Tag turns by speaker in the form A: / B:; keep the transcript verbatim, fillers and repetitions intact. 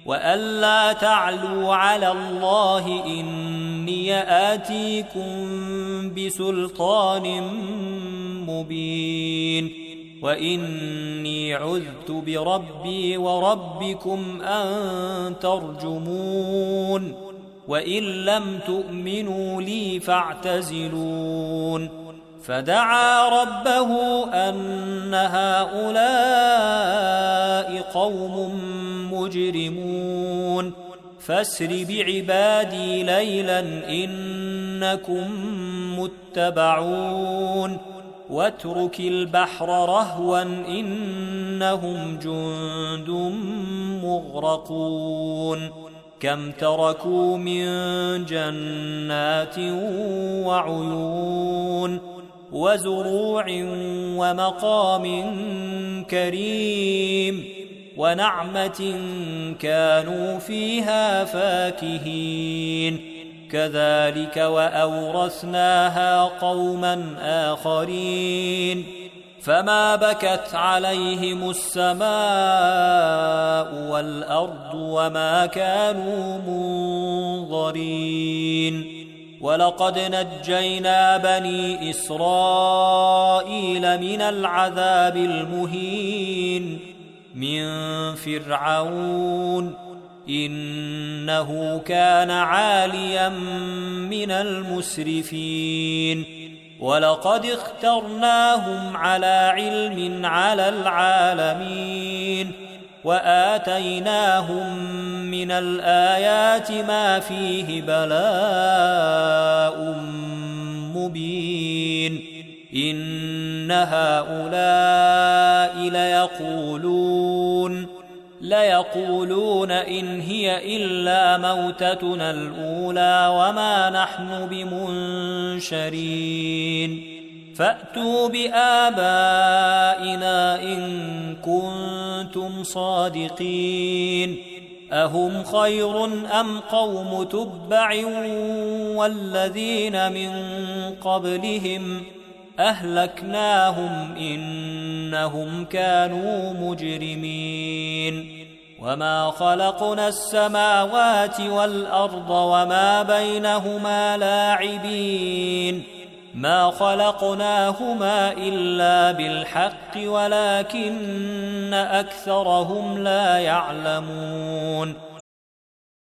A: وألا تعلوا على الله إني آتيكم بسلطان مبين وإني عذت بربي وربكم أن ترجمون وإن لم تؤمنوا لي فاعتزلون فدعا ربه أن هؤلاء قوم مجرمون فاسر بعبادي ليلا إنكم متبعون واترك البحر رهوا إنهم جند مغرقون كم تركوا من جنات وعيون وزروع ومقام كريم ونعمة كانوا فيها فاكهين كذلك وأورثناها قوما آخرين فما بكت عليهم السماء والأرض وما كانوا منظرين ولقد نجينا بني إسرائيل من العذاب المهين من فرعون إنه كان عاليا من المسرفين ولقد اخترناهم على علم على العالمين وآتيناهم من الآيات ما فيه بلاء مبين إن هؤلاء ليقولون ليقولون إن هي إلا موتتنا الأولى وما نحن بمنشرين فأتوا بآبائنا إن كنتم صادقين أهم خير أم قوم تبع والذين من قبلهم أهلكناهم إنهم كانوا مجرمين وما خلقنا السماوات والأرض وما بينهما لاعبين ما خلقناهما إلا بالحق ولكن أكثرهم لا يعلمون